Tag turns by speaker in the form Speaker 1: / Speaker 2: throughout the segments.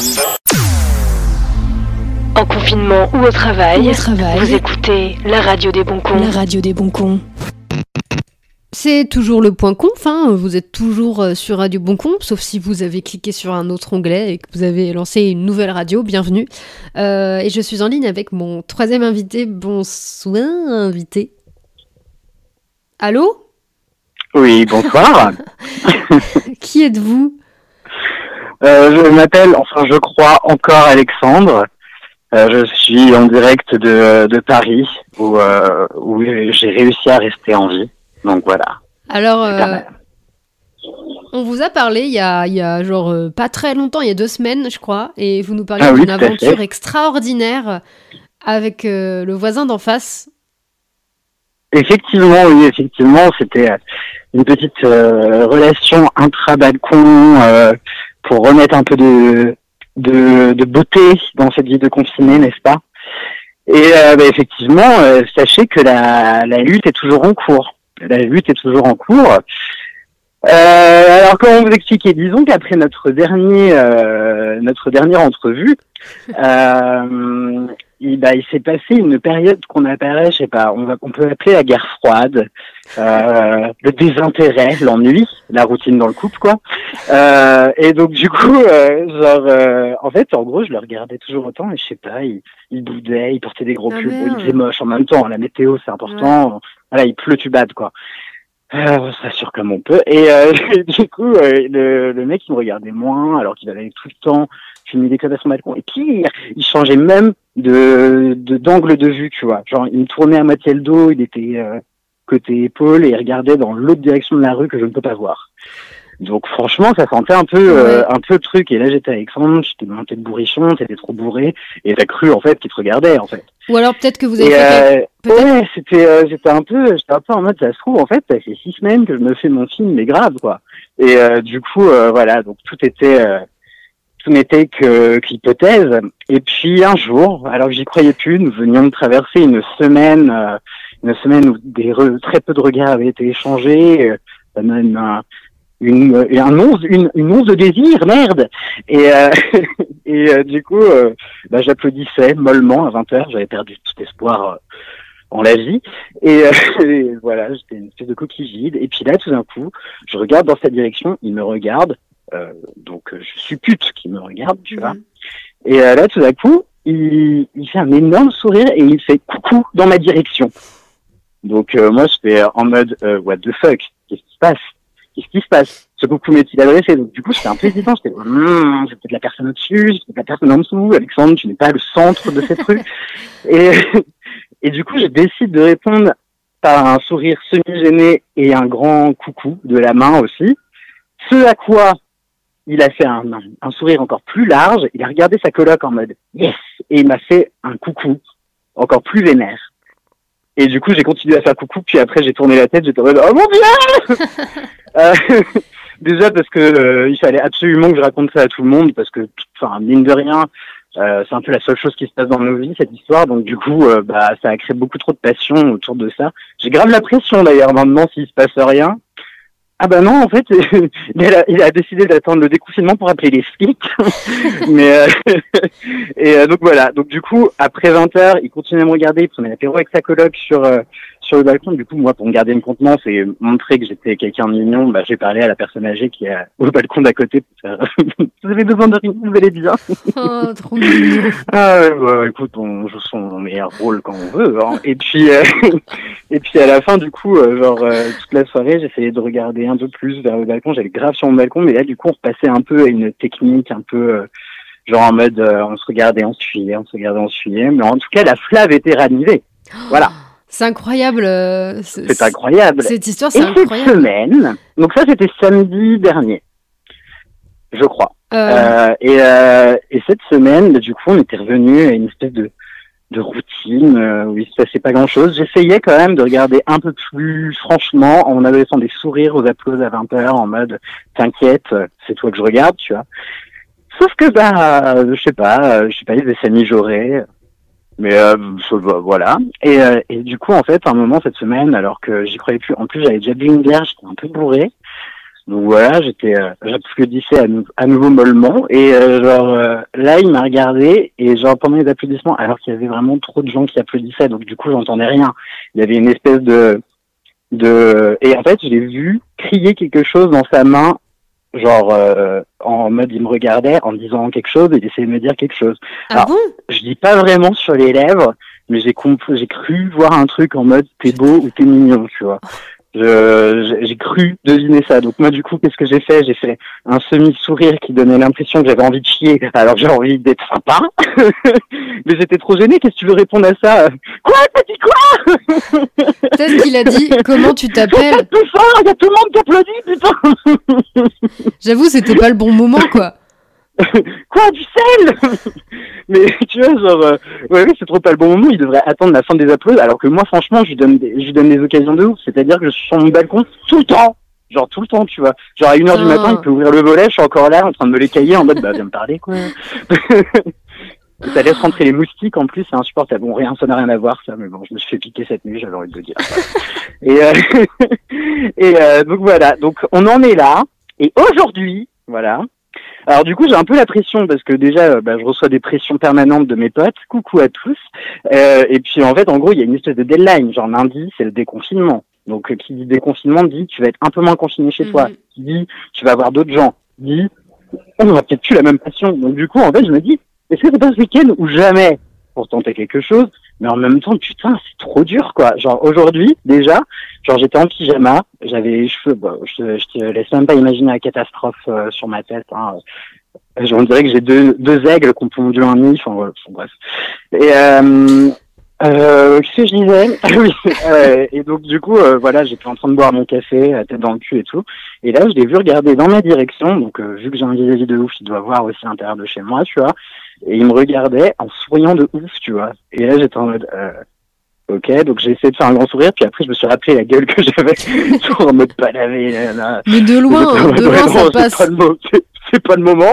Speaker 1: En confinement ou au travail, vous écoutez la radio des bons cons.
Speaker 2: La radio des bons cons. C'est toujours le point conf, vous êtes toujours sur Radio Bon Con, sauf si vous avez cliqué sur un autre onglet et que vous avez lancé une nouvelle radio, bienvenue. Et je suis en ligne avec mon troisième invité. Bonsoir, invité. Allô ?
Speaker 3: Oui, bonsoir.
Speaker 2: Qui êtes-vous ?
Speaker 3: Je m'appelle, je crois encore Alexandre. Je suis en direct de Paris, où j'ai réussi à rester en vie. Donc voilà.
Speaker 2: Alors, on vous a parlé il y a genre pas très longtemps, il y a 2 semaines, je crois, et vous nous parliez d'une aventure extraordinaire avec le voisin d'en face.
Speaker 3: Effectivement, c'était une petite relation intra-balcon pour remettre un peu de beauté dans cette vie de confiné, n'est-ce pas ? Et effectivement, sachez que la lutte est toujours en cours. Alors comment vous expliquer ? Disons qu'après notre dernière entrevue, il s'est passé une période qu'on appellerait, on peut appeler la guerre froide, le désintérêt, l'ennui, la routine dans le couple, quoi. Et donc du coup, en fait, en gros, je le regardais toujours autant, et je sais pas, il boudait, il portait des gros pulls, il faisait moche en même temps. La météo, c'est important. Ouais. Voilà, il pleut, tu bades, quoi. On se rassure comme on peut. Et du coup, le mec, il me regardait moins, alors qu'il avait tout le temps fini des clubs à son balcon. Et pire, il changeait même d'angle de vue, tu vois. Genre, il me tournait à moitié le dos, il était côté épaule, et il regardait dans l'autre direction de la rue que je ne peux pas voir. Donc franchement, ça sentait un peu le truc. Et là, j'étais avec Alexandre, j'étais monté de bourrichon, t'étais trop bourré, et t'as cru en fait qu'il te regardait en fait.
Speaker 2: Ou alors peut-être que vous avez fait
Speaker 3: ouais, j'étais un peu en mode, ça se trouve en fait, ça fait 6 semaines que je me fais mon film, mais grave quoi. Et du coup, voilà, donc tout n'était qu'hypothèse. Et puis un jour, alors que j'y croyais plus, nous venions de traverser une semaine où très peu de regards avaient été échangés, même une once de désir, merde. Et du coup, j'applaudissais mollement à 20h, j'avais perdu tout espoir en la vie. Et voilà, j'étais une espèce de coquille vide. Et puis là, tout d'un coup, je regarde dans sa direction, il me regarde, donc je suppute qu'il me regarde, tu vois. Et là, tout d'un coup, il fait un énorme sourire et il fait coucou dans ma direction. Donc moi, j'étais en mode what the fuck, qu'est-ce qui se passe? Ce coucou m'est-il adressé? Donc du coup, j'étais un peu hésitant. J'étais c'est peut-être la personne au-dessus, c'est peut-être la personne en dessous. Alexandre, tu n'es pas le centre de cette rue. Et du coup, je décide de répondre par un sourire semi-gêné et un grand coucou de la main aussi. Ce à quoi il a fait un sourire encore plus large. Il a regardé sa coloc en mode yes, et il m'a fait un coucou encore plus vénère. Et du coup, j'ai continué à faire coucou, puis après, j'ai tourné la tête, j'étais en mode oh mon Dieu. Déjà parce que il fallait absolument que je raconte ça à tout le monde, parce que, mine de rien, c'est un peu la seule chose qui se passe dans nos vies, cette histoire. Donc du coup, ça a créé beaucoup trop de passion autour de ça. J'ai grave la pression d'ailleurs maintenant s'il se passe rien. Ah bah non, en fait, il a décidé d'attendre le déconfinement pour appeler les flics. Mais donc voilà. Donc du coup, après 20h, il continuait à me regarder, il prenait l'apéro avec sa coloc sur le balcon. Du coup, moi, pour me garder une contenance et montrer que j'étais quelqu'un de mignon, j'ai parlé à la personne âgée qui est au balcon d'à côté pour faire vous avez besoin de rien, vous allez bien.
Speaker 2: Oh, trop mignon.
Speaker 3: Ah ouais, écoute, on joue son meilleur rôle quand on veut, hein. Et puis à la fin, du coup, toute la soirée, j'essayais de regarder un peu plus vers le balcon. J'avais grave sur mon balcon, mais là, du coup, on repassait un peu à une technique un peu en mode on se regardait, on se fuyait. Mais en tout cas, la flamme était ranimée. Voilà.
Speaker 2: C'est incroyable.
Speaker 3: C'est incroyable.
Speaker 2: Cette histoire, c'est incroyable.
Speaker 3: Cette semaine, donc ça, c'était samedi dernier, je crois. Et cette semaine, du coup, on était revenu à une espèce de routine où il se passait pas grand-chose. J'essayais quand même de regarder un peu plus franchement, en adressant des sourires aux applaudissements à 20h, en mode t'inquiète, c'est toi que je regarde, tu vois. Sauf que je sais pas, il devait s'amijorer. Mais voilà. Et du coup, en fait, à un moment cette semaine, alors que j'y croyais plus, en plus j'avais déjà bu une bière, j'étais un peu bourré. Donc voilà, j'applaudissais à nouveau mollement et là il m'a regardé et genre pendant les applaudissements, alors qu'il y avait vraiment trop de gens qui applaudissaient, donc du coup j'entendais rien. Il y avait une espèce de et en fait je l'ai vu crier quelque chose dans sa main, genre en mode il me regardait en disant quelque chose et il essayait de me dire quelque chose.
Speaker 2: Ah bon?
Speaker 3: Je dis pas vraiment sur les lèvres, mais j'ai cru voir un truc en mode t'es beau ou t'es mignon, tu vois. J'ai cru deviner ça. Donc moi du coup qu'est-ce que j'ai fait? J'ai fait un semi-sourire qui donnait l'impression que j'avais envie de chier alors que j'ai envie d'être sympa. Mais j'étais trop gênée. Qu'est-ce que tu veux répondre à ça? Quoi? T'as dit quoi?
Speaker 2: Peut-être qu'il a dit comment tu t'appelles.
Speaker 3: Plus fort, il y a tout le monde qui applaudit, putain.
Speaker 2: J'avoue, c'était pas le bon moment, quoi.
Speaker 3: Quoi, du sel? Mais tu vois, genre, ouais, c'est trop pas le bon moment. Il devrait attendre la fin des applaudissements. Alors que moi, franchement, je lui donne des occasions de ouf. C'est-à-dire que je suis sur mon balcon tout le temps. Genre tout le temps, tu vois. Genre à 1h du matin, il peut ouvrir le volet, je suis encore là, en train de me l'écailler en mode, bah viens me parler, quoi. Ça laisse rentrer les moustiques, en plus, c'est insupportable. Bon, ça n'a rien à voir, ça, mais bon, je me suis fait piquer cette nuit, j'avais envie de le dire. Et donc voilà, donc on en est là. Et aujourd'hui, voilà. Alors du coup, j'ai un peu la pression parce que déjà, je reçois des pressions permanentes de mes potes. Coucou à tous. Et puis en fait, en gros, il y a une espèce de deadline. Genre lundi, c'est le déconfinement. Donc qui dit déconfinement dit tu vas être un peu moins confiné chez toi. Qui dit tu vas avoir d'autres gens. Dit on aura peut-être plus la même passion. Donc du coup, en fait, je me dis est-ce que c'est pas ce week-end ou jamais pour tenter quelque chose? Mais en même temps, putain, c'est trop dur, quoi. Genre, aujourd'hui, déjà, genre, j'étais en pyjama, j'avais les cheveux, je te laisse même pas imaginer la catastrophe sur ma tête, hein. On dirait que j'ai deux aigles qui ont pondu un nid, enfin, voilà, bref. Et, qu'est-ce que je disais? Oui, et donc, du coup, voilà, j'étais en train de boire mon café, la tête dans le cul et tout. Et là, je l'ai vu regarder dans ma direction, donc, vu que j'ai un vis-à-vis de ouf, il doit voir aussi l'intérieur de chez moi, tu vois. Et il me regardait en souriant de ouf, tu vois. Et là, j'étais en mode, ok, donc j'ai essayé de faire un grand sourire, puis après, je me suis rappelé la gueule que j'avais, en mode pas lavé, là.
Speaker 2: Mais de loin, ça passe.
Speaker 3: C'est pas le moment.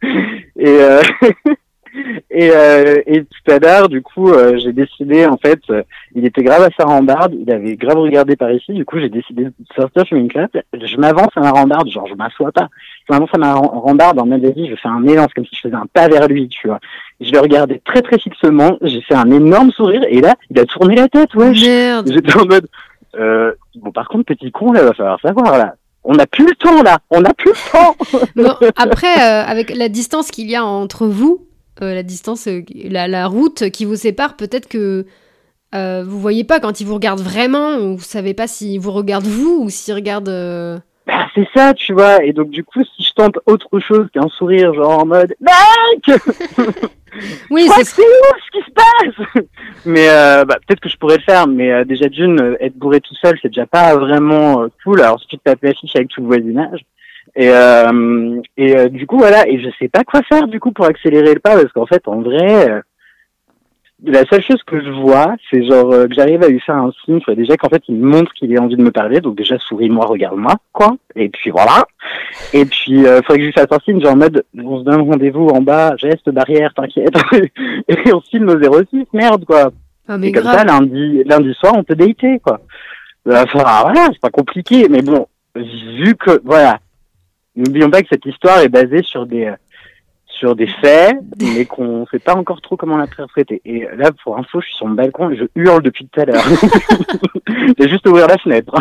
Speaker 3: Et tout à l'heure, du coup, j'ai décidé, en fait, il était grave à sa rambarde, il avait grave regardé par ici, du coup, j'ai décidé de sortir fumer une clope. Je m'avance à ma rambarde, genre, je m'assois pas. Je m'avance à ma rambarde, en mode, vas-y, je fais un élan, c'est comme si je faisais un pas vers lui, tu vois. Je le regardais très très fixement, j'ai fait un énorme sourire, et là, il a tourné la tête, ouais.
Speaker 2: Merde.
Speaker 3: J'étais en mode, bon, par contre, petit con, là, va falloir savoir, là. On n'a plus le temps, là. On n'a plus le temps.
Speaker 2: Non, après, avec la distance qu'il y a entre vous, la distance, la route qui vous sépare, peut-être que vous voyez pas quand il vous regarde vraiment, ou vous savez pas s'il vous regarde vous ou s'il regarde...
Speaker 3: Bah, c'est ça, tu vois. Et donc, du coup, si je tente autre chose qu'un sourire, genre en mode mec,
Speaker 2: oui,
Speaker 3: c'est ouf ce qui se passe. Mais peut-être que je pourrais le faire, mais déjà d'une, être bourré tout seul, c'est déjà pas vraiment cool. Alors, si tu te tapes l'affiche avec tout le voisinage. Et du coup, voilà. Et je sais pas quoi faire, du coup, pour accélérer le pas, parce qu'en fait, en vrai, la seule chose que je vois, c'est genre que j'arrive à lui faire un signe, déjà qu'en fait il me montre qu'il a envie de me parler, donc déjà souris-moi, regarde-moi, quoi. Et puis voilà. Et puis faudrait que je lui fasse un signe, genre en mode on se donne rendez-vous en bas, geste barrière, t'inquiète. Et on filme au 06, merde quoi.
Speaker 2: Ah, mais
Speaker 3: et comme
Speaker 2: grave.
Speaker 3: ça lundi soir on peut dater quoi. Enfin voilà, c'est pas compliqué, mais bon, vu que voilà, n'oublions pas que cette histoire est basée sur des faits, mais qu'on sait pas encore trop comment l'interpréter. Et là, pour info, je suis sur mon balcon et je hurle depuis tout à l'heure. J'ai juste ouvrir la fenêtre.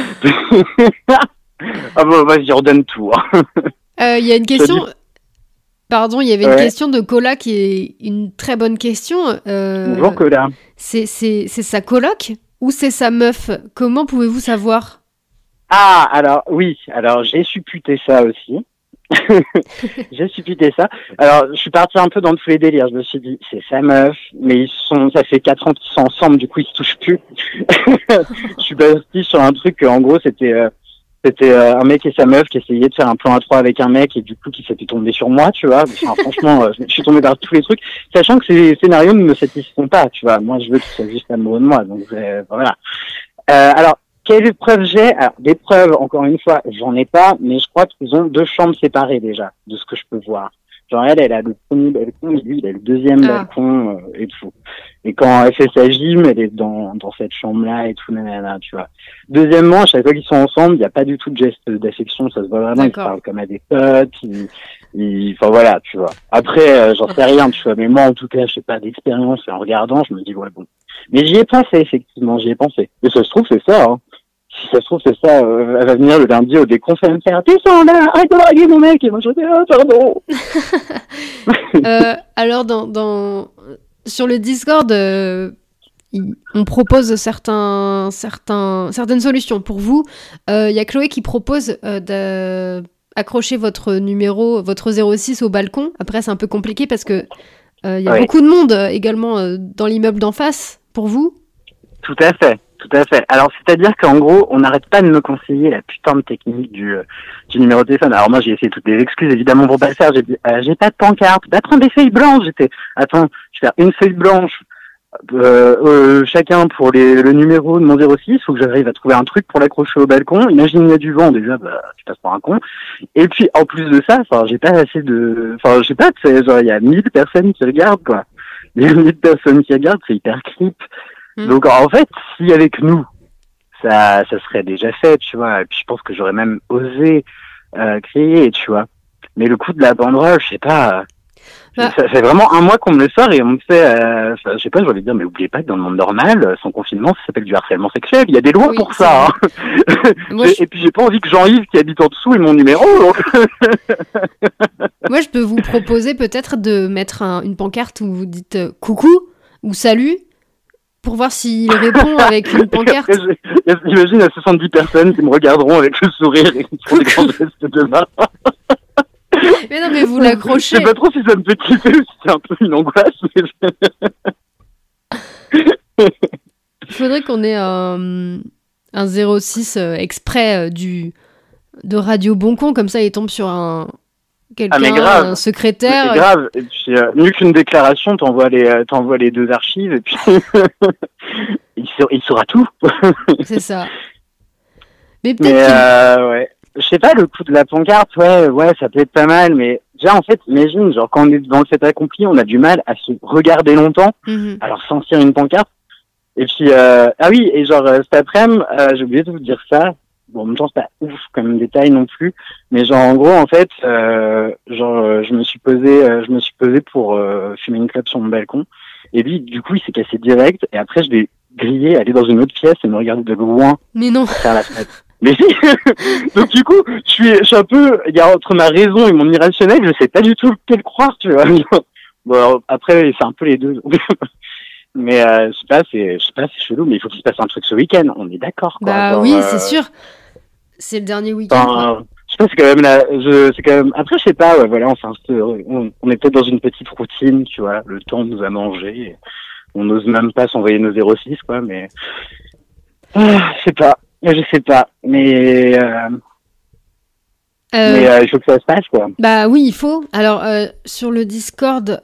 Speaker 3: Ah bon, vas-y, redonne tout.
Speaker 2: Il y a une question... Pardon, il y avait une question de Cola qui est une très bonne question.
Speaker 3: Bonjour Cola.
Speaker 2: C'est sa coloc ou c'est sa meuf? Comment pouvez-vous savoir?
Speaker 3: Ah, alors j'ai supputé ça aussi. J'ai supputé ça. Alors, je suis parti un peu dans tous les délires. Je me suis dit, c'est sa meuf, mais ça fait 4 ans qu'ils sont ensemble, du coup, ils se touchent plus. Je suis parti sur un truc, en gros, c'était un mec et sa meuf qui essayaient de faire un plan à 3 avec un mec et du coup, qui s'est fait tomber sur moi, tu vois. Enfin, franchement, je suis tombé par tous les trucs, sachant que ces scénarios ne me satisfont pas, tu vois. Moi, je veux qu'ils soient juste amoureux de moi, donc voilà. Alors, quelles preuves j'ai? Alors, des preuves, encore une fois, j'en ai pas, mais je crois qu'ils ont 2 chambres séparées déjà, de ce que je peux voir. Genre elle a le premier balcon et lui il a le deuxième balcon et tout. Et quand elle fait sa gym, elle est dans cette chambre-là et tout, nanana, tu vois. Deuxièmement, à chaque fois qu'ils sont ensemble, il n'y a pas du tout de geste d'affection, ça se voit vraiment, ils parlent comme à des potes, enfin voilà, tu vois. Après, j'en sais rien, tu vois, mais moi en tout cas, je sais pas d'expérience, et en regardant, je me dis ouais bon. Mais j'y ai pensé, effectivement, j'y ai pensé. Et ça se trouve, c'est ça, hein. Si ça se trouve, c'est ça, elle va venir le lundi au déconf et me faire « Descends là, arrête de draguer mon mec !» Et moi je dis « Ah, pardon !»
Speaker 2: Alors, sur le Discord, on propose certaines solutions. Pour vous, il y a Chloé qui propose d'accrocher votre numéro, votre 06 au balcon. Après, c'est un peu compliqué parce que il y a beaucoup de monde également dans l'immeuble d'en face. Pour vous ?
Speaker 3: Tout à fait. Alors, c'est-à-dire qu'en gros, on n'arrête pas de me conseiller la putain de technique du numéro de téléphone. Alors moi, j'ai essayé toutes les excuses, évidemment, pour pas le faire. J'ai dit, j'ai pas de pancarte. Bah, prends des feuilles blanches. Attends, je vais faire une feuille blanche, chacun pour le numéro de mon 06. Faut que j'arrive à trouver un truc pour l'accrocher au balcon. Imagine, il y a du vent, déjà, bah, tu passes pour un con. Et puis, en plus de ça, j'ai pas assez de, je sais pas, genre, il y a 1000 personnes qui regardent, quoi. Il y a 1000 personnes qui regardent, c'est hyper creep. Donc en fait, si avec nous, ça serait déjà fait, tu vois. Et puis je pense que j'aurais même osé crier, tu vois. Mais le coup de la banderole, je sais pas. Ça fait vraiment un mois qu'on me le sort et on me fait, je sais pas, je voulais dire, mais oubliez pas que dans le monde normal, sans confinement, ça s'appelle du harcèlement sexuel. Il y a des lois pour ça. Hein. Et puis j'ai pas envie que Jean-Yves qui habite en dessous ait mon numéro. Donc...
Speaker 2: Moi, je peux vous proposer peut-être de mettre une pancarte où vous dites coucou ou salut. Pour voir s'il répond avec une pancarte.
Speaker 3: J'imagine, il y a 70 personnes qui me regarderont avec le sourire et qui font des grands gestes de main.
Speaker 2: Mais non, mais vous l'accrochez.
Speaker 3: Je sais pas trop si ça me fait kiffer ou si c'est un peu une angoisse.
Speaker 2: Il faudrait qu'on ait un 06 exprès de Radio Boncon, comme ça il tombe sur quelqu'un, un secrétaire.
Speaker 3: C'est grave. Et puis, mieux qu'une déclaration, t'envoies les deux archives et puis il saura tout.
Speaker 2: C'est ça. Mais peut-être
Speaker 3: ouais. Je sais pas, le coup de la pancarte, ouais, ça peut être pas mal, mais déjà, en fait, imagine, genre, quand on est dans le fait accompli, on a du mal à se regarder longtemps, alors sentir une pancarte. Et puis, ah oui, et genre, cet après-midi, j'ai oublié de vous dire ça. Bon, en même temps, c'est pas ouf comme détail non plus, mais genre, en gros, en fait, je me suis posé pour fumer une clope sur mon balcon, et lui, du coup, il s'est cassé direct, et après, je l'ai grillé, aller dans une autre pièce et me regarder de loin.
Speaker 2: Mais non.
Speaker 3: Faire la fenêtre. Mais si. Donc du coup, je suis un peu, il y a entre ma raison et mon irrationnel, je sais pas du tout lequel croire, tu vois. Bon, alors, après, c'est un peu les deux. Mais je sais pas, c'est chelou, mais il faut qu'il se passe un truc ce week-end. On est d'accord, quoi.
Speaker 2: Bah genre, oui, c'est sûr. C'est le dernier week-end.
Speaker 3: Je sais pas, c'est quand même. Après, je sais pas. Ouais, voilà, on est peut-être dans une petite routine, tu vois. Le temps nous a mangé. Et on n'ose même pas s'envoyer nos 06, quoi. Mais je sais pas. Je sais pas, mais il faut que ça se passe, quoi.
Speaker 2: Bah oui, il faut. Alors, sur le Discord,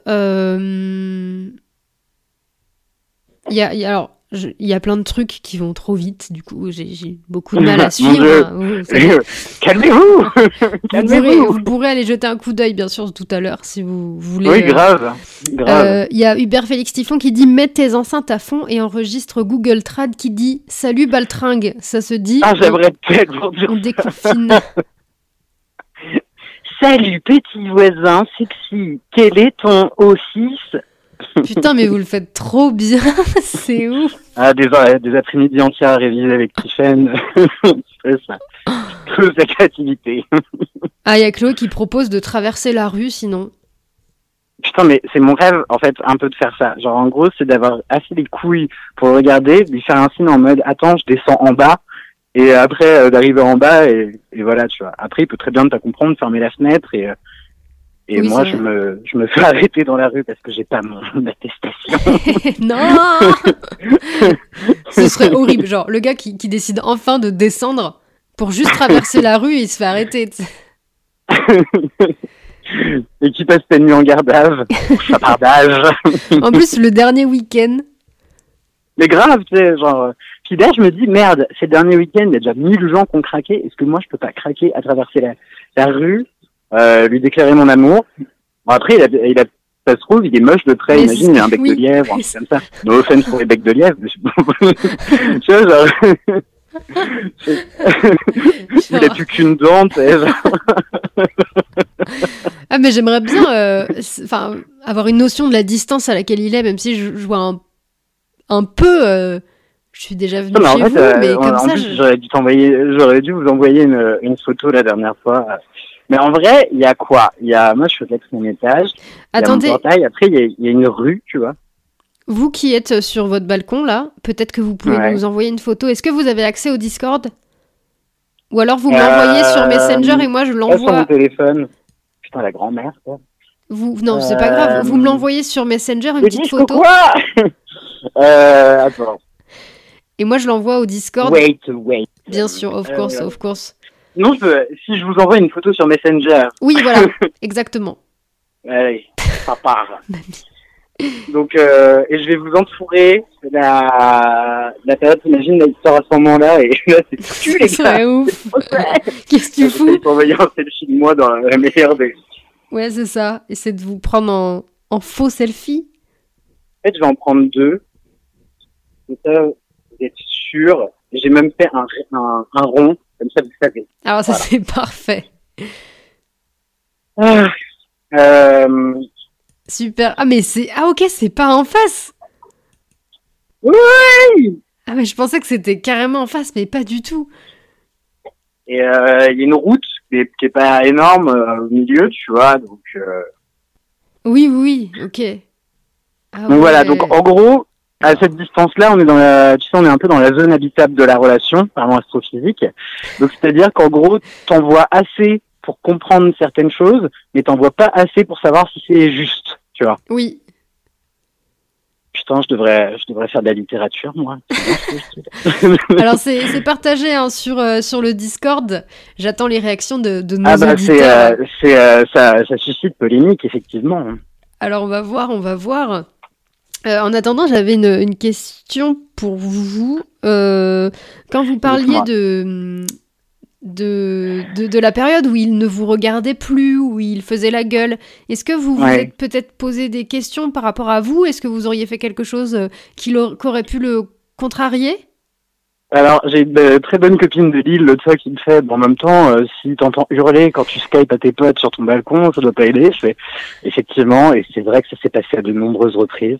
Speaker 2: il y a plein de trucs qui vont trop vite, du coup, j'ai beaucoup de mal à suivre.
Speaker 3: Calmez-vous.
Speaker 2: Vous pourrez aller jeter un coup d'œil, bien sûr, tout à l'heure, si vous voulez.
Speaker 3: Oui, grave.
Speaker 2: Il y a Hubert Félix Tiffon qui dit « Mets tes enceintes à fond » et enregistre Google Trad qui dit « Salut Baltringue », ça se dit...
Speaker 3: Ah, j'aimerais tellement dire
Speaker 2: on déconfine.
Speaker 3: Salut petit voisin sexy, quel est ton O6 ?
Speaker 2: Putain, mais vous le faites trop bien, c'est ouf.
Speaker 3: Ah, des après-midi entières à réviser avec Tiffen, c'est ça. Toute la créativité.
Speaker 2: Ah, il y a Chloé qui propose de traverser la rue, sinon.
Speaker 3: Putain, mais c'est mon rêve, en fait, un peu de faire ça. Genre, en gros, c'est d'avoir assez les couilles pour le regarder, lui faire un signe en mode, attends, je descends en bas, et après, d'arriver en bas, et voilà, tu vois. Après, il peut très bien te comprendre, fermer la fenêtre, et oui, moi, je me fais arrêter dans la rue parce que j'ai pas mon attestation.
Speaker 2: Non. Ce serait horrible. Genre, le gars qui décide enfin de descendre pour juste traverser la rue, il se fait arrêter.
Speaker 3: Et qui passe ta nuit en gardage. Chapardage.
Speaker 2: En plus, le dernier week-end.
Speaker 3: Mais grave, tu sais, genre... Puis là, je me dis, merde, c'est le dernier week-end, il y a déjà 1000 gens qui ont craqué. Est-ce que moi, je peux pas craquer à traverser la rue, lui déclarer mon amour Bon, après, ça se trouve, il est moche de trait, imagine, il a un bec de lièvre, un truc comme ça. No offense pour les becs de lièvre, mais tu vois, genre... il a plus qu'une dent, tu sais, genre...
Speaker 2: Ah, mais j'aimerais bien avoir une notion de la distance à laquelle il est, même si je vois un peu... je suis déjà venue chez vous, mais comme ça...
Speaker 3: J'aurais dû vous envoyer une photo la dernière fois. Mais en vrai, il y a quoi? Moi, je suis au 4e étage.
Speaker 2: Attendez.
Speaker 3: Il y a mon portail. Après, il y a une rue, tu vois.
Speaker 2: Vous qui êtes sur votre balcon, là, peut-être que vous pouvez nous envoyer une photo. Est-ce que vous avez accès au Discord? Ou alors vous me l'envoyez sur Messenger et moi je l'envoie...
Speaker 3: Sur mon téléphone. Putain, la grand-mère, quoi.
Speaker 2: Non, c'est pas grave. Vous me l'envoyez sur Messenger, une petite photo.
Speaker 3: Quoi Attends.
Speaker 2: Et moi je l'envoie au Discord.
Speaker 3: Wait.
Speaker 2: Bien sûr, of course.
Speaker 3: Non, si je vous envoie une photo sur Messenger.
Speaker 2: Oui, voilà, exactement.
Speaker 3: Allez, ça part. Donc, et je vais vous entourer la période, imagine, la histoire à ce moment-là, et là, c'est foutu, les gars.
Speaker 2: C'est ouf. Qu'est-ce que tu fous?
Speaker 3: Je vais t'envoyer un selfie de moi dans la meilleure des...
Speaker 2: Ouais, c'est ça. Essaie de vous prendre en faux selfie.
Speaker 3: En fait, je vais en prendre 2. Comme ça, vous êtes sûr. J'ai même fait un rond, comme ça, vous savez.
Speaker 2: Alors, ça, c'est parfait. Super. Ah, mais c'est... Ah, ok, c'est pas en face.
Speaker 3: Oui.
Speaker 2: Ah, mais je pensais que c'était carrément en face, mais pas du tout.
Speaker 3: Et il y a une route qui est pas énorme au milieu, tu vois, donc...
Speaker 2: Oui, ok. Ah,
Speaker 3: donc voilà, donc en gros, à cette distance-là, on est un peu dans la zone habitable de la relation, pardon, astrophysique. Donc c'est-à-dire qu'en gros, t'en vois assez pour comprendre certaines choses, mais t'en vois pas assez pour savoir si c'est juste, tu vois.
Speaker 2: Oui.
Speaker 3: Putain, je devrais faire de la littérature, moi.
Speaker 2: Alors, c'est partagé sur le Discord. J'attends les réactions de nos auditeurs.
Speaker 3: Ça suscite polémique, effectivement.
Speaker 2: Alors, on va voir. En attendant, j'avais une question pour vous. Quand vous parliez de la période où il ne vous regardait plus, où il faisait la gueule, est-ce que vous vous êtes peut-être posé des questions par rapport à vous? Est-ce que vous auriez fait quelque chose qui aurait pu le contrarier? Alors,
Speaker 3: j'ai une très bonne copine de Lille, l'autre fois, qui me fait, en même temps, si t'entends hurler quand tu skypes à tes potes sur ton balcon, ça doit pas aider. Je fais, effectivement, et c'est vrai que ça s'est passé à de nombreuses reprises.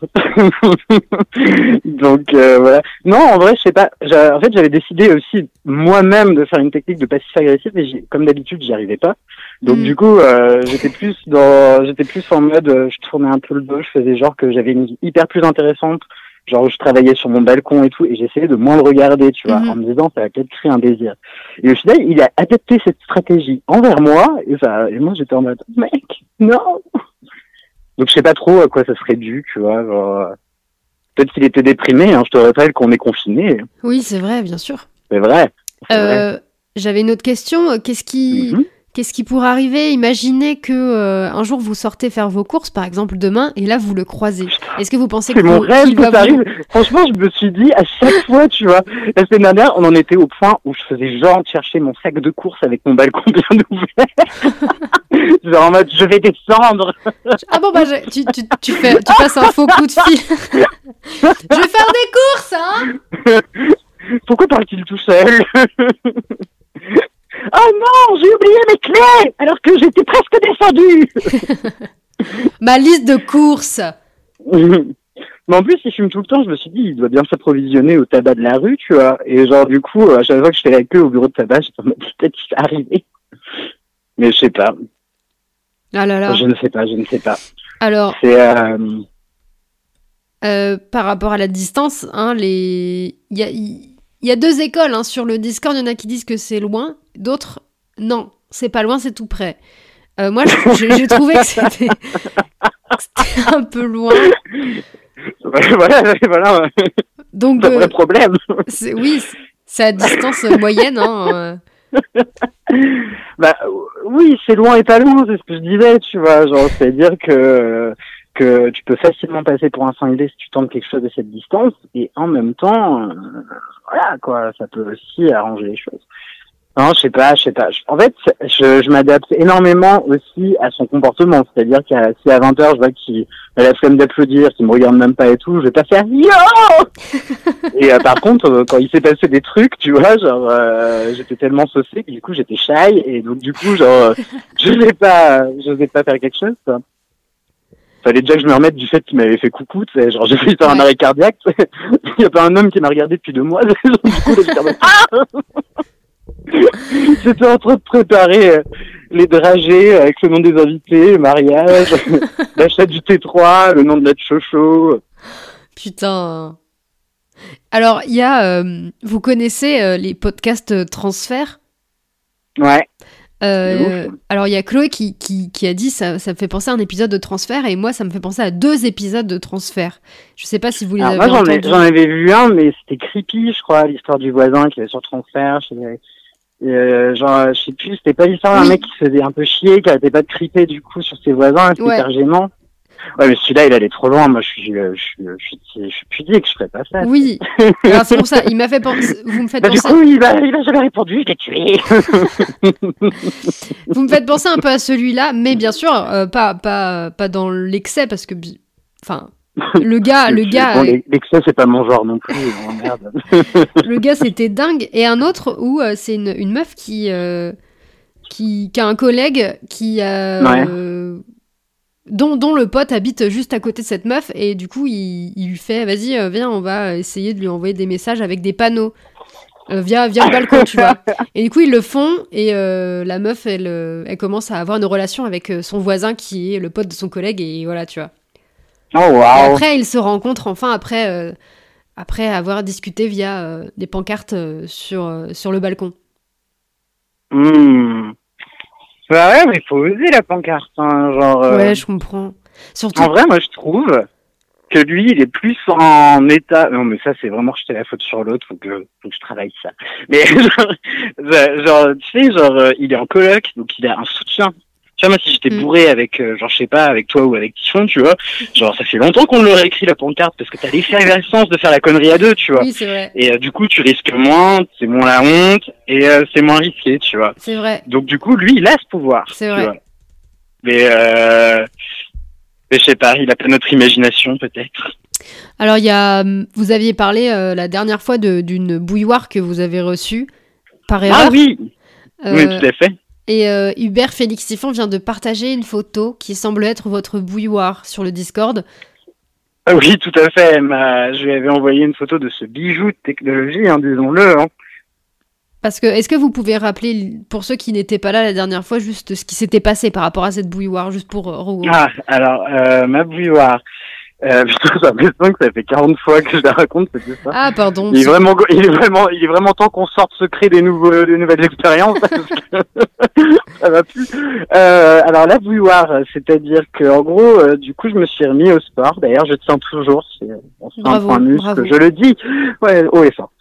Speaker 3: Donc, voilà. Non, en vrai, je sais pas. En fait, j'avais décidé aussi, moi-même, de faire une technique de passif agressif, mais comme d'habitude, j'y arrivais pas. Donc, du coup, j'étais plus en mode, je tournais un peu le dos, je faisais genre que j'avais une vie hyper plus intéressante. Genre, je travaillais sur mon balcon et tout, et j'essayais de moins le regarder, tu vois, en me disant, ça va peut-être créer un désir. Et au final, il a adapté cette stratégie envers moi, et moi, j'étais en mode, mec, non! Donc, je sais pas trop à quoi ça serait dû, tu vois, genre, peut-être qu'il était déprimé, hein, je te rappelle qu'on est confiné.
Speaker 2: Oui, c'est vrai, bien sûr.
Speaker 3: C'est vrai.
Speaker 2: J'avais une autre question, Qu'est-ce qui pourrait arriver? Imaginez que un jour vous sortez faire vos courses, par exemple demain, et là vous le croisez. Est-ce que vous pensez que
Speaker 3: c'est mon rêve que ça arrive? Franchement, je me suis dit à chaque fois, tu vois, la semaine dernière, on en était au point où je faisais genre de chercher mon sac de courses avec mon balcon bien ouvert. Genre en mode, je vais descendre.
Speaker 2: Ah bon, bah tu passes un faux coup de fil. Je vais faire des courses, hein.
Speaker 3: Pourquoi parle-t-il tout seul? Oh non, j'ai oublié mes clés alors que j'étais presque descendu.
Speaker 2: Ma liste de courses.
Speaker 3: Mais en plus, il fume tout le temps. Je me suis dit, il doit bien s'approvisionner au tabac de la rue, tu vois. Et genre, du coup, à chaque fois que je fais la queue au bureau de tabac, je me dis peut-être qu'il c'est arrivé. Mais je sais pas.
Speaker 2: Ah là là.
Speaker 3: Je ne sais pas.
Speaker 2: Alors,
Speaker 3: c'est
Speaker 2: par rapport à la distance, hein, il y a 2 écoles hein, sur le Discord. Il y en a qui disent que c'est loin, d'autres non, c'est pas loin, c'est tout près. Moi, j'ai trouvé que c'était un peu loin.
Speaker 3: Voilà.
Speaker 2: Donc,
Speaker 3: c'est un vrai problème.
Speaker 2: C'est à distance moyenne. Hein,
Speaker 3: Bah oui, c'est loin et pas loin, c'est ce que je disais, tu vois. Genre, c'est-à-dire que tu peux facilement passer pour un cinglé si tu tentes quelque chose de cette distance, et en même temps, voilà quoi, ça peut aussi arranger les choses. Non, je sais pas. En fait, je m'adapte énormément aussi à son comportement. C'est-à-dire si à 20h, je vois qu'il a la flemme d'applaudir, qu'il me regarde même pas et tout, je vais pas faire yo. Et par contre, quand il s'est passé des trucs, tu vois, genre, j'étais tellement saucée que du coup, j'étais shy et donc du coup, genre, j'osais pas faire quelque chose, quoi. Fallait déjà que je me remette du fait qu'il m'avait fait coucou, tu sais, genre, j'ai failli faire un arrêt cardiaque, tu sais. Il y a pas un homme qui m'a regardé depuis 2 mois, du coup, là, j'étais en mode, j'étais en train de préparer les dragées avec le nom des invités, le mariage, l'achat du T3, le nom de la Chocho.
Speaker 2: Putain. Alors, il y a... vous connaissez les podcasts transfert ?
Speaker 3: Ouais.
Speaker 2: Alors, il y a Chloé qui a dit ça me fait penser à un épisode de transfert, et moi, ça me fait penser à 2 épisodes de transfert. Je sais pas si vous les avez entendus.
Speaker 3: J'en avais vu un, mais c'était creepy, je crois, l'histoire du voisin qui avait sur transfert. Genre, je sais plus, c'était pas l'histoire d'un mec qui se faisait un peu chier, qui arrêtait pas de criper du coup sur ses voisins, c'était hyper gênant. Ouais, mais celui-là, il allait trop loin. Moi, je suis pudique, je ferais pas ça.
Speaker 2: Oui. Alors, c'est pour ça, il m'a fait penser. Vous me faites penser.
Speaker 3: Du coup, il a jamais répondu, je l'ai tué.
Speaker 2: Vous me faites penser un peu à celui-là, mais bien sûr, pas dans l'excès, parce que, enfin, le gars.
Speaker 3: Bon, l'excès, c'est pas mon genre non plus. Oh, merde.
Speaker 2: Le gars, c'était dingue. Et un autre où c'est une meuf qui a un collègue qui dont le pote habite juste à côté de cette meuf, et du coup il lui fait vas-y viens, on va essayer de lui envoyer des messages avec des panneaux via le balcon, tu vois. Et du coup ils le font, et la meuf elle commence à avoir une relation avec son voisin qui est le pote de son collègue, et voilà, tu vois.
Speaker 3: Oh wow.
Speaker 2: Et après ils se rencontrent enfin après avoir discuté via des pancartes sur le balcon.
Speaker 3: Bah ouais, mais il faut oser la pancarte, hein, genre...
Speaker 2: Ouais, je comprends. Surtout...
Speaker 3: En vrai, moi, je trouve que lui, il est plus en état... Non, mais ça, c'est vraiment jeter la faute sur l'autre, faut que je travaille ça. Mais, genre, tu sais, genre, il est en coloc, donc il a un soutien. Tu vois, moi, si j'étais bourré avec, genre, je sais pas, avec toi ou avec Tichon, tu vois, genre, ça fait longtemps qu'on l'aurait écrit, la pancarte, parce que t'as l'effervescence de faire la connerie à 2, tu vois.
Speaker 2: Oui, c'est vrai.
Speaker 3: Et du coup, tu risques moins, c'est moins la honte, et c'est moins risqué, tu vois.
Speaker 2: C'est vrai.
Speaker 3: Donc, du coup, lui, il a ce pouvoir.
Speaker 2: C'est vrai.
Speaker 3: Vois. Mais je sais pas, il a pas notre imagination, peut-être.
Speaker 2: Alors, vous aviez parlé la dernière fois d'une bouilloire que vous avez reçue, par erreur.
Speaker 3: Ah oui, oui, tout à fait.
Speaker 2: Et Hubert Félix Siffon vient de partager une photo qui semble être votre bouilloire sur le Discord.
Speaker 3: Ah oui, tout à fait. Je lui avais envoyé une photo de ce bijou de technologie, hein, disons-le. Hein.
Speaker 2: Parce que, est-ce que vous pouvez rappeler, pour ceux qui n'étaient pas là la dernière fois, juste ce qui s'était passé par rapport à cette bouilloire, juste pour...
Speaker 3: alors, ma bouilloire... Putain, j'ai l'impression que ça fait 40 fois que je la raconte, c'est ça.
Speaker 2: Ah, pardon.
Speaker 3: Il est vraiment temps qu'on sorte secret des nouvelles expériences. Ça va plus. Alors la bouilloire, c'est-à-dire que en gros, du coup, je me suis remis au sport. D'ailleurs, je tiens toujours. C'est un point muscle, je le dis. Ouais, haut et fort.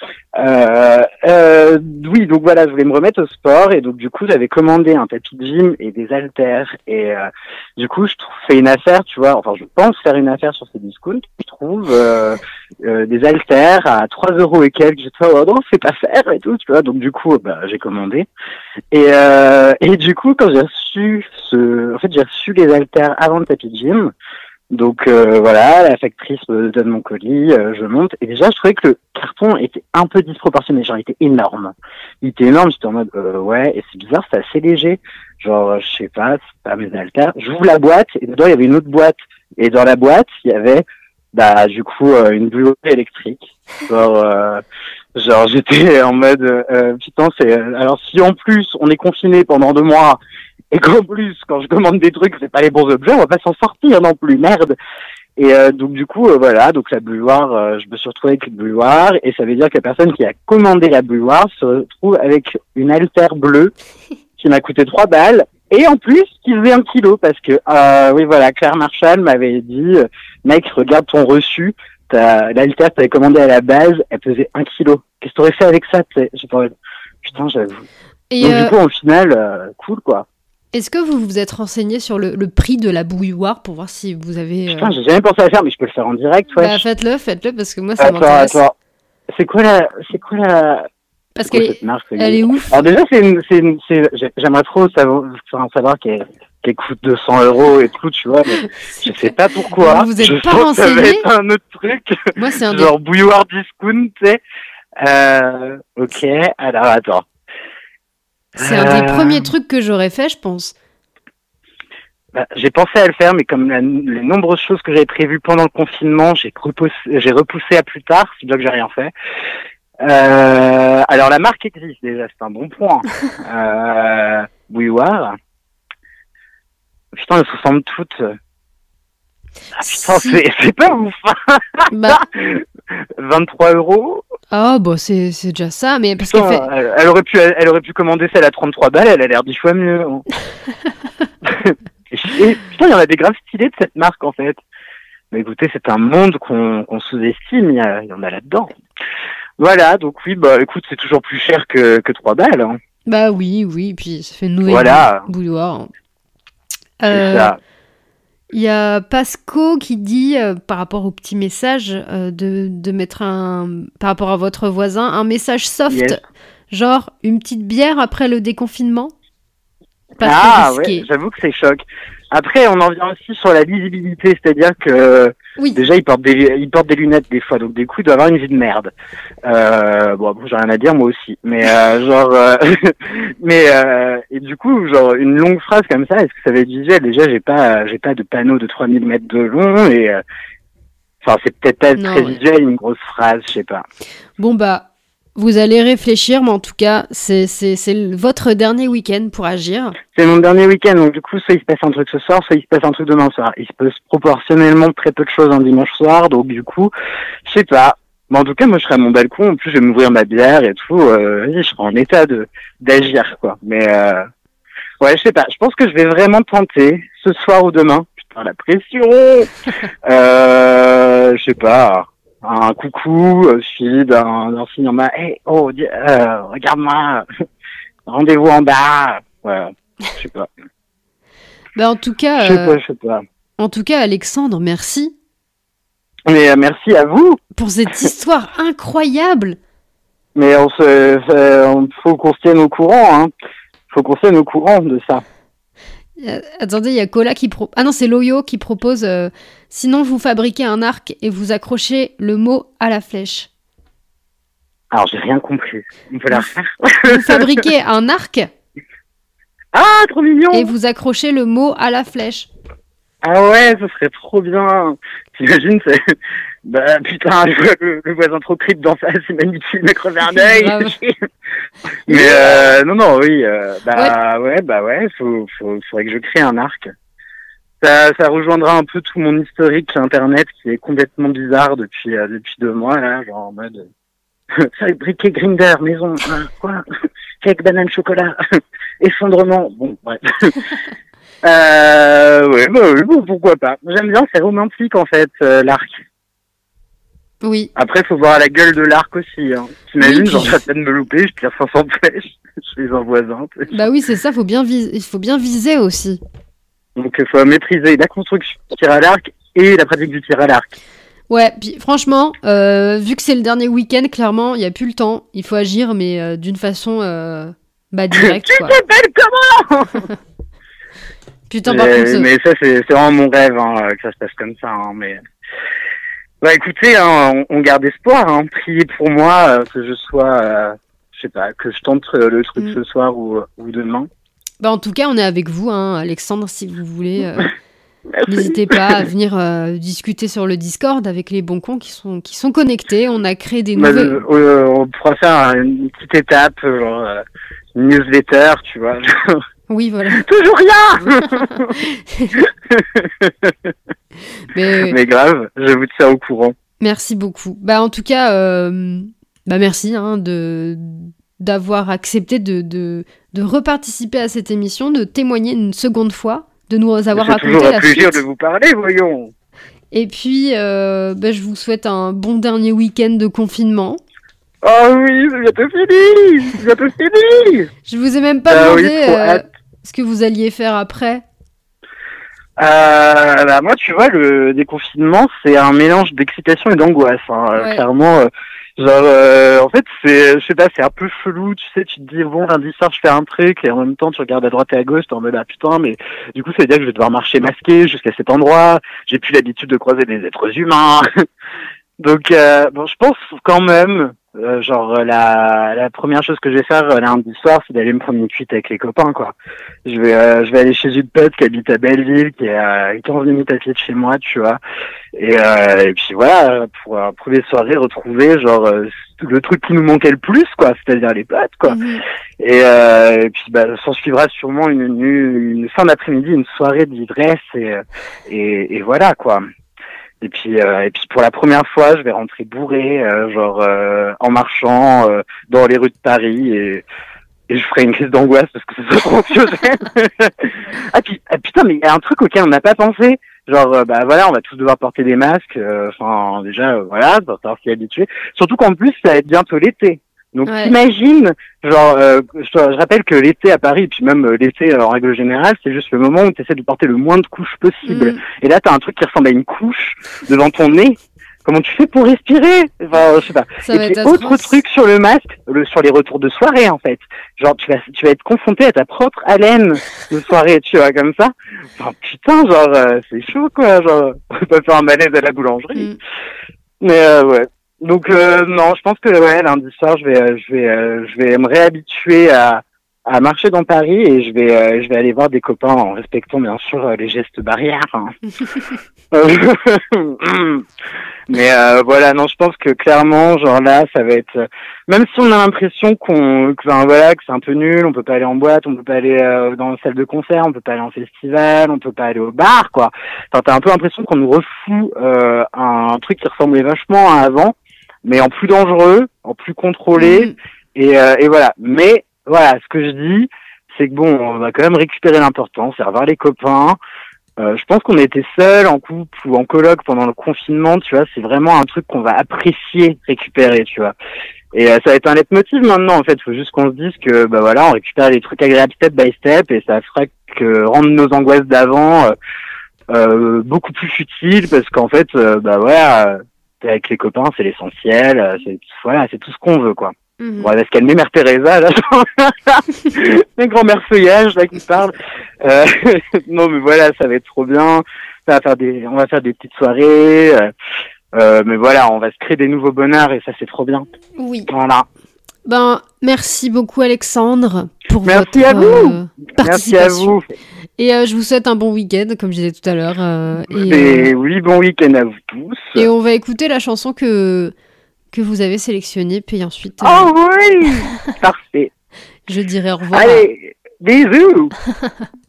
Speaker 3: Oui, donc voilà, je voulais me remettre au sport, et donc du coup, j'avais commandé un tapis de gym et des haltères, et du coup, je fais une affaire, tu vois. Enfin, je pense faire une affaire sur ces discounts. Je trouve des haltères à 3 € et quelques. Je dis oh non, c'est pas faire et tout, tu vois. Donc du coup, j'ai commandé, et du coup, quand j'ai reçu j'ai reçu les haltères avant le tapis de gym. Donc voilà, la factrice me donne mon colis, je monte, et déjà je trouvais que le carton était un peu disproportionné, genre il était énorme. Il était énorme, j'étais en mode ouais, et c'est bizarre, c'est assez léger. Genre je sais pas, c'est pas mes haltères. J'ouvre la boîte, et dedans il y avait une autre boîte, et dans la boîte il y avait du coup une bouilloire électrique. Genre j'étais en mode putain, alors si en plus on est confiné pendant 2 mois, et qu'en plus, quand je commande des trucs, c'est pas les bons objets, on va pas s'en sortir non plus, merde. Et donc du coup, voilà, donc la bouilloire, je me suis retrouvé avec une bouilloire, et ça veut dire que la personne qui a commandé la bouilloire se retrouve avec une haltère bleue qui m'a coûté 3 balles, et en plus, qui faisait 1 kilo, parce que, oui voilà, Claire Marchal m'avait dit, mec, regarde ton reçu, l'haltère que t'avais commandée à la base, elle pesait 1 kilo. Qu'est-ce que t'aurais fait avec ça, tu sais? J'ai pas... Putain, j'avoue. Et donc du coup, au final, cool, quoi.
Speaker 2: Est-ce que vous vous êtes renseigné sur le prix de la bouilloire pour voir si vous avez...
Speaker 3: Putain, j'ai jamais pensé à le faire, mais je peux le faire en direct, ouais.
Speaker 2: Faites-le, parce que moi, ça m'intéresse.
Speaker 3: Attends. C'est quoi la...
Speaker 2: Parce qu'elle elle est ouf.
Speaker 3: Alors déjà, j'aimerais trop savoir qu'elle coûte 200 € et tout, tu vois, mais je sais pas pourquoi.
Speaker 2: Vous êtes
Speaker 3: je
Speaker 2: pas
Speaker 3: sens que ça va
Speaker 2: renseigné.
Speaker 3: être un autre truc.
Speaker 2: Moi, c'est un
Speaker 3: genre bouilloire discount, tu sais. Ok, alors attends.
Speaker 2: C'est un des premiers trucs que j'aurais fait, je pense.
Speaker 3: Bah, j'ai pensé à le faire, mais comme les nombreuses choses que j'avais prévues pendant le confinement, j'ai repoussé à plus tard, c'est bien que j'ai rien fait. Alors la marque existe déjà, c'est un bon point. Bouilloire. Putain, elles se ressemblent toutes. Ah putain, c'est pas ouf.
Speaker 2: Bah.
Speaker 3: 23 €.
Speaker 2: Ah bon, c'est déjà ça, mais parce
Speaker 3: putain,
Speaker 2: qu'elle fait...
Speaker 3: elle aurait pu commander celle à 33 balles, elle a l'air 10 fois mieux. Et, putain, il y en a des graves stylés de cette marque en fait. Mais écoutez, c'est un monde qu'on sous-estime, il y en a là-dedans. Voilà, donc oui, bah écoute, c'est toujours plus cher que 3 balles. Hein.
Speaker 2: Bah oui, puis ça fait une nouvelle bouilloire.
Speaker 3: C'est ça.
Speaker 2: Il y a Pasco qui dit, par rapport au petit message, de mettre par rapport à votre voisin, un message soft,
Speaker 3: yes.
Speaker 2: genre une petite bière après le déconfinement. Pas très risqué.
Speaker 3: Ouais, j'avoue que c'est choc. Après, on en vient aussi sur la lisibilité, c'est-à-dire que déjà ils portent des lunettes des fois, donc du coup ils doivent avoir une vie de merde. Bon, j'ai rien à dire moi aussi, mais et du coup genre une longue phrase comme ça, est-ce que ça va être visuel? Déjà j'ai pas de panneau de 3000 mètres de long et enfin c'est peut-être pas très visuel une grosse phrase, je sais pas.
Speaker 2: Bon bah. Vous allez réfléchir, mais en tout cas, c'est votre dernier week-end pour agir.
Speaker 3: C'est mon dernier week-end, donc du coup, soit il se passe un truc ce soir, soit il se passe un truc demain soir. Il se passe proportionnellement très peu de choses un dimanche soir, donc du coup, je sais pas. Mais en tout cas, moi, je serai à mon balcon, en plus, je vais m'ouvrir ma bière et tout. Je serai en état d'agir, quoi. Mais ouais, je sais pas. Je pense que je vais vraiment tenter ce soir ou demain. Putain, la pression. Je sais pas. Un coucou suivi d'un signe en bas. Hey, regarde-moi. Rendez-vous en bas. Voilà. Je sais pas.
Speaker 2: Bah en tout cas.
Speaker 3: Je sais pas.
Speaker 2: En tout cas, Alexandre, merci.
Speaker 3: Mais merci à vous.
Speaker 2: Pour cette histoire incroyable.
Speaker 3: Mais faut qu'on se tienne au courant, hein. Faut qu'on se tienne au courant de ça.
Speaker 2: Attendez, il y a Cola qui propose... Ah non, c'est Loyo qui propose... Sinon, vous fabriquez un arc et vous accrochez le mot à la flèche.
Speaker 3: Alors, j'ai rien compris. On peut la refaire.
Speaker 2: Vous fabriquez un arc.
Speaker 3: Ah, trop mignon.
Speaker 2: Et vous accrochez le mot à la flèche.
Speaker 3: Ah ouais, ce serait trop bien. T'imagines, c'est... Bah putain, le voisin trop creep d'en face, il manipule mes crever un œil. Mais non, oui, ouais, faudrait que je crée un arc. Ça rejoindra un peu tout mon historique internet qui est complètement bizarre depuis 2 mois là, genre en mode fabriquer Grindr, maison, quoi, cake, banane, chocolat, effondrement, bon bref. Ouais, bon, pourquoi pas. J'aime bien, c'est romantique en fait l'arc.
Speaker 2: Oui.
Speaker 3: Après, faut voir la gueule de l'arc aussi. Hein. T'imagines, genre, j'ai à peine me louper, je tire 500 flèches chez un voisin.
Speaker 2: Bah oui, c'est ça, il faut bien viser aussi.
Speaker 3: Donc, il faut maîtriser la construction du tir à l'arc et la pratique du tir à l'arc.
Speaker 2: Ouais, puis franchement, vu que c'est le dernier week-end, clairement, il n'y a plus le temps. Il faut agir, mais d'une façon directe.
Speaker 3: Tu t'appelles comment?
Speaker 2: Putain, par contre...
Speaker 3: Mais ça, c'est vraiment mon rêve hein, que ça se passe comme ça. Hein, mais... Bah écoutez, hein, on garde espoir. Hein. Priez pour moi que je sois... je sais pas, que je tente le truc ce soir ou demain.
Speaker 2: Bah en tout cas, on est avec vous, hein, Alexandre, si vous voulez. N'hésitez pas à venir discuter sur le Discord avec les bons cons qui sont connectés. On a créé des nouvelles...
Speaker 3: on pourra faire une petite étape, genre une newsletter, tu vois.
Speaker 2: Oui, voilà.
Speaker 3: Toujours rien. Mais grave, je vous tiens au courant.
Speaker 2: Merci beaucoup. Bah en tout cas, merci hein, d'avoir accepté de reparticiper à cette émission, de témoigner une seconde fois, de nous avoir raconté la suite. C'est toujours un
Speaker 3: plaisir de vous parler, voyons.
Speaker 2: Et puis, je vous souhaite un bon dernier week-end de confinement.
Speaker 3: Oh oui, c'est bientôt fini.
Speaker 2: Je vous ai même pas demandé ce que vous alliez faire après.
Speaker 3: Moi, tu vois, le déconfinement, c'est un mélange d'excitation et d'angoisse. Hein. Ouais. Clairement, En fait, je sais pas, c'est un peu chelou, tu sais, tu te dis, bon, lundi soir, je fais un truc, et en même temps, tu regardes à droite et à gauche, t'es en mode, ah putain, mais du coup, ça veut dire que je vais devoir marcher masqué jusqu'à cet endroit, j'ai plus l'habitude de croiser des êtres humains. Donc, bon, je pense quand même, la première chose que je vais faire lundi soir, c'est d'aller me prendre une cuite avec les copains, quoi. Je vais aller chez une pote qui habite à Belleville, qui est à 15 minutes à pied de chez moi, tu vois. Et puis voilà, pour les soirées, retrouver le truc qui nous manquait le plus, quoi, c'est-à-dire les potes, quoi. Et puis s'en suivra sûrement une fin d'après-midi, une soirée d'ivresse et voilà, quoi. Et puis pour la première fois, je vais rentrer bourré, en marchant dans les rues de Paris et je ferai une crise d'angoisse parce que c'est trop anxiogène. Putain, mais il y a un truc auquel on n'a pas pensé. Voilà, on va tous devoir porter des masques. Voilà, pour savoir s'y habituer. Surtout qu'en plus, ça va être bientôt l'été. Donc imagine, je rappelle que l'été à Paris, et puis même l'été en règle générale, c'est juste le moment où tu essaies de porter le moins de couches possible. Et là, t'as un truc qui ressemble à une couche devant ton nez. Comment tu fais pour respirer? Enfin, je sais pas. Et puis autre truc sur le masque, sur les retours de soirée en fait. Genre tu vas être confronté à ta propre haleine de soirée, tu vois, comme ça. Enfin, putain, c'est chaud quoi. On peut pas faire un malaise à la boulangerie. Mais ouais. Donc non, je pense que lundi soir je vais me réhabituer à marcher dans Paris et je vais aller voir des copains en respectant bien sûr les gestes barrières. Hein. Mais voilà, non, je pense que clairement là ça va être même si on a l'impression que c'est un peu nul, on peut pas aller en boîte, on peut pas aller dans une salle de concert, on peut pas aller en festival, on peut pas aller au bar quoi. Enfin, t'as un peu l'impression qu'on nous refout un truc qui ressemblait vachement à avant, mais en plus dangereux, en plus contrôlé et voilà. Mais voilà, ce que je dis, c'est que bon, on va quand même récupérer l'important, c'est revoir les copains. Je pense qu'on était seuls, en couple ou en coloc pendant le confinement, tu vois, c'est vraiment un truc qu'on va apprécier récupérer, tu vois. Et ça va être un leitmotiv maintenant, en fait, faut juste qu'on se dise que, voilà, on récupère les trucs agréables step by step et ça fera que rendre nos angoisses d'avant beaucoup plus futiles parce qu'en fait, t'es avec les copains, c'est l'essentiel, c'est tout ce qu'on veut, quoi. On va se calmer, Mère Teresa, là, les grand-mère feuillage, là, qui parle. Non, mais voilà, ça va être trop bien. On va faire des petites soirées, mais voilà, on va se créer des nouveaux bonheurs et ça, c'est trop bien.
Speaker 2: Oui.
Speaker 3: Voilà.
Speaker 2: Merci beaucoup, Alexandre, pour
Speaker 3: Merci
Speaker 2: votre
Speaker 3: à vous.
Speaker 2: participation.
Speaker 3: Merci à vous.
Speaker 2: Et je vous souhaite un bon week-end, comme je disais tout à l'heure.
Speaker 3: Oui, bon week-end à vous tous.
Speaker 2: Et on va écouter la chanson que vous avez sélectionnée, puis ensuite...
Speaker 3: Oh oui. Parfait.
Speaker 2: Je dirai au revoir.
Speaker 3: Allez, bisous.